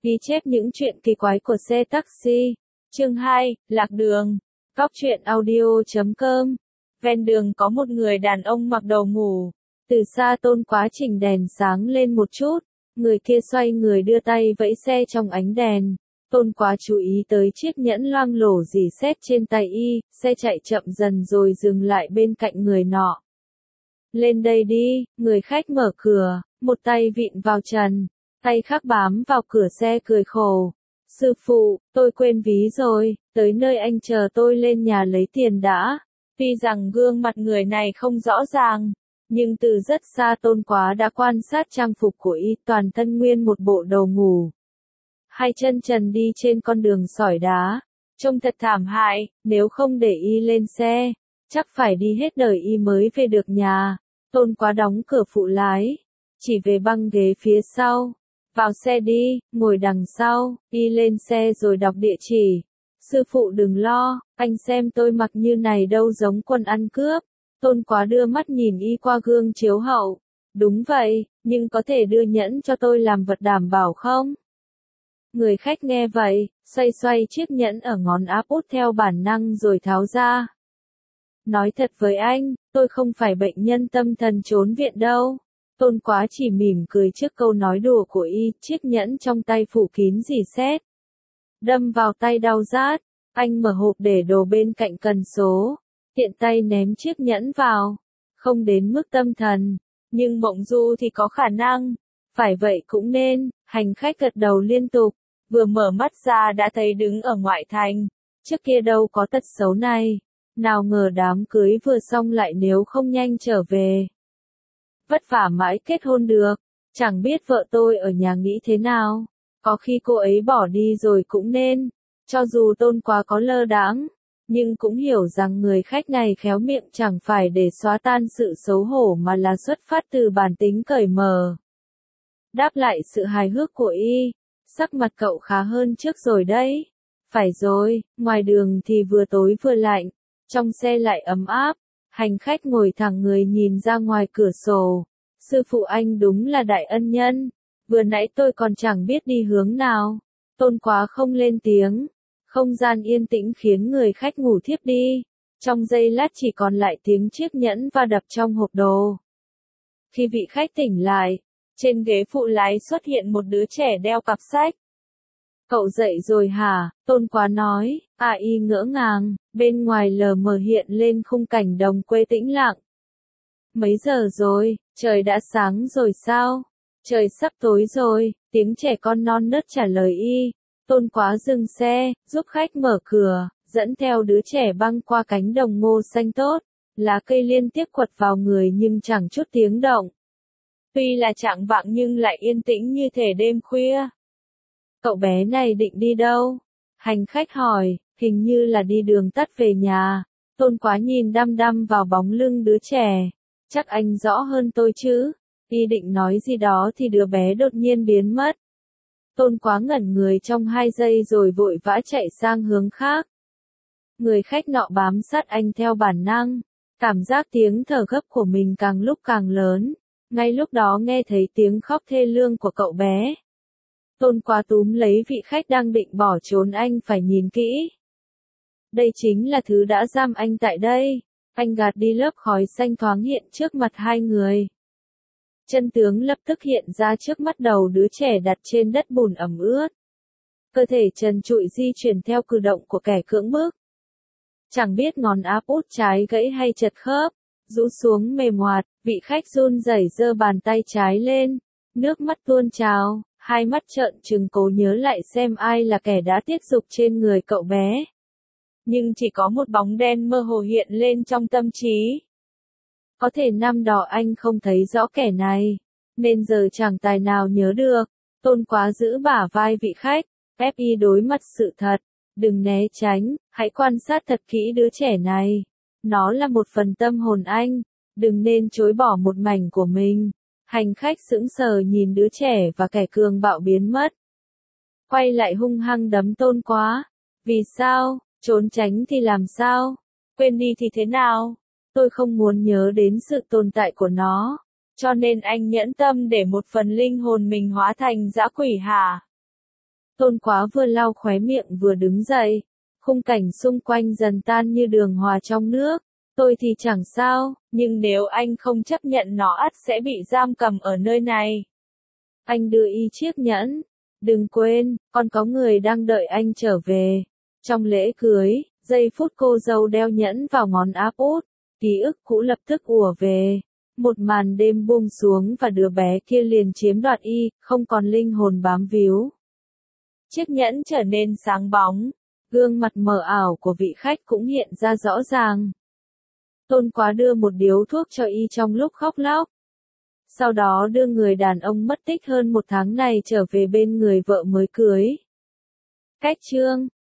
Ghi chép những chuyện kỳ quái của xe taxi. Chương 2, Lạc đường. Góc truyện audio.com. Ven đường có một người đàn ông mặc đồ ngủ. Từ xa Tôn Quá chỉnh đèn sáng lên một chút. Người kia xoay người đưa tay vẫy xe trong ánh đèn. Tôn Quá chú ý tới chiếc nhẫn loang lổ rỉ sét trên tay y, xe chạy chậm dần rồi dừng lại bên cạnh người nọ. Lên đây đi, người khách mở cửa, một tay vịn vào trần, tay khác bám vào cửa xe cười khổ. Sư phụ, tôi quên ví rồi, tới nơi anh chờ tôi lên nhà lấy tiền đã. Tuy rằng gương mặt người này không rõ ràng, nhưng từ rất xa Tôn Quá đã quan sát trang phục của y, toàn thân nguyên một bộ đồ ngủ. Hai chân trần đi trên con đường sỏi đá, trông thật thảm hại, nếu không để y lên xe, chắc phải đi hết đời y mới về được nhà. Tôn Quá đóng cửa phụ lái, chỉ về băng ghế phía sau. Vào xe đi, ngồi đằng sau, y lên xe rồi đọc địa chỉ. Sư phụ đừng lo, anh xem tôi mặc như này đâu giống quân ăn cướp. Tôn Quá đưa mắt nhìn y qua gương chiếu hậu. Đúng vậy, nhưng có thể đưa nhẫn cho tôi làm vật đảm bảo không? Người khách nghe vậy, xoay xoay chiếc nhẫn ở ngón áp út theo bản năng rồi tháo ra. Nói thật với anh, tôi không phải bệnh nhân tâm thần trốn viện đâu. Tôn Quá chỉ mỉm cười trước câu nói đùa của y, chiếc nhẫn trong tay phủ kín rỉ sét. Đâm vào tay đau rát, anh mở hộp để đồ bên cạnh cần số, tiện tay ném chiếc nhẫn vào. Không đến mức tâm thần, nhưng mộng du thì có khả năng. Phải vậy cũng nên, hành khách gật đầu liên tục, vừa mở mắt ra đã thấy đứng ở ngoại thành. Trước kia đâu có tật xấu này, nào ngờ đám cưới vừa xong lại nếu không nhanh trở về. Vất vả mãi kết hôn được, chẳng biết vợ tôi ở nhà nghĩ thế nào, có khi cô ấy bỏ đi rồi cũng nên. Cho dù Tôn Quá có lơ đãng, nhưng cũng hiểu rằng người khách này khéo miệng chẳng phải để xóa tan sự xấu hổ mà là xuất phát từ bản tính cởi mở. Đáp lại sự hài hước của y, sắc mặt cậu khá hơn trước rồi đấy. Phải rồi, ngoài đường thì vừa tối vừa lạnh, trong xe lại ấm áp. Hành khách ngồi thẳng người nhìn ra ngoài cửa sổ. Sư phụ anh đúng là đại ân nhân. Vừa nãy tôi còn chẳng biết đi hướng nào. Tôn Quá không lên tiếng. Không gian yên tĩnh khiến người khách ngủ thiếp đi. Trong giây lát chỉ còn lại tiếng chiếc nhẫn va đập trong hộp đồ. Khi vị khách tỉnh lại, trên ghế phụ lái xuất hiện một đứa trẻ đeo cặp sách. Cậu dậy rồi hả? Tôn Quá nói. Y ngỡ ngàng, bên ngoài lờ mờ hiện lên khung cảnh đồng quê tĩnh lặng. Mấy giờ rồi, trời đã sáng rồi sao? Trời sắp tối rồi, tiếng trẻ con non nớt trả lời y. Tôn Quá dừng xe, giúp khách mở cửa, dẫn theo đứa trẻ băng qua cánh đồng ngô xanh tốt. Lá cây liên tiếp quật vào người nhưng chẳng chút tiếng động. Tuy là chạng vạng nhưng lại yên tĩnh như thể đêm khuya. Cậu bé này định đi đâu? Hành khách hỏi, hình như là đi đường tắt về nhà. Tôn Quá nhìn đăm đăm vào bóng lưng đứa trẻ. Chắc anh rõ hơn tôi chứ. Y định nói gì đó thì đứa bé đột nhiên biến mất. Tôn Quá ngẩn người trong 2 giây rồi vội vã chạy sang hướng khác. Người khách nọ bám sát anh theo bản năng. Cảm giác tiếng thở gấp của mình càng lúc càng lớn. Ngay lúc đó nghe thấy tiếng khóc thê lương của cậu bé. Tôn Quá túm lấy vị khách đang định bỏ trốn anh phải nhìn kỹ. Đây chính là thứ đã giam anh tại đây. Anh gạt đi lớp khói xanh thoáng hiện trước mặt hai người. Chân tướng lập tức hiện ra trước mắt đầu đứa trẻ đặt trên đất bùn ẩm ướt. Cơ thể trần trụi di chuyển theo cử động của kẻ cưỡng bức. Chẳng biết ngón áp út trái gãy hay chật khớp, rũ xuống mềm hoạt, vị khách run rẩy giơ bàn tay trái lên, nước mắt tuôn trào. Hai mắt trợn trừng cố nhớ lại xem ai là kẻ đã tiết dục trên người cậu bé. Nhưng chỉ có một bóng đen mơ hồ hiện lên trong tâm trí. Có thể năm đó anh không thấy rõ kẻ này, nên giờ chẳng tài nào nhớ được. Tôn Quá giữ bả vai vị khách, ép y đối mặt sự thật. Đừng né tránh, hãy quan sát thật kỹ đứa trẻ này. Nó là một phần tâm hồn anh, đừng nên chối bỏ một mảnh của mình. Hành khách sững sờ nhìn đứa trẻ và kẻ cường bạo biến mất. Quay lại hung hăng đấm Tôn Quá. Vì sao? Trốn tránh thì làm sao? Quên đi thì thế nào? Tôi không muốn nhớ đến sự tồn tại của nó. Cho nên anh nhẫn tâm để một phần linh hồn mình hóa thành dã quỷ hả? Tôn Quá vừa lau khóe miệng vừa đứng dậy. Khung cảnh xung quanh dần tan như đường hòa trong nước. Tôi thì chẳng sao, nhưng nếu anh không chấp nhận nó ắt sẽ bị giam cầm ở nơi này. Anh đưa y chiếc nhẫn. Đừng quên, còn có người đang đợi anh trở về. Trong lễ cưới, giây phút cô dâu đeo nhẫn vào ngón áp út, ký ức cũ lập tức ùa về. Một màn đêm buông xuống và đứa bé kia liền chiếm đoạt y, không còn linh hồn bám víu. Chiếc nhẫn trở nên sáng bóng, gương mặt mờ ảo của vị khách cũng hiện ra rõ ràng. Tôn Quá đưa một điếu thuốc cho y trong lúc khóc lóc. Sau đó đưa người đàn ông mất tích hơn 1 tháng này trở về bên người vợ mới cưới. Cách chương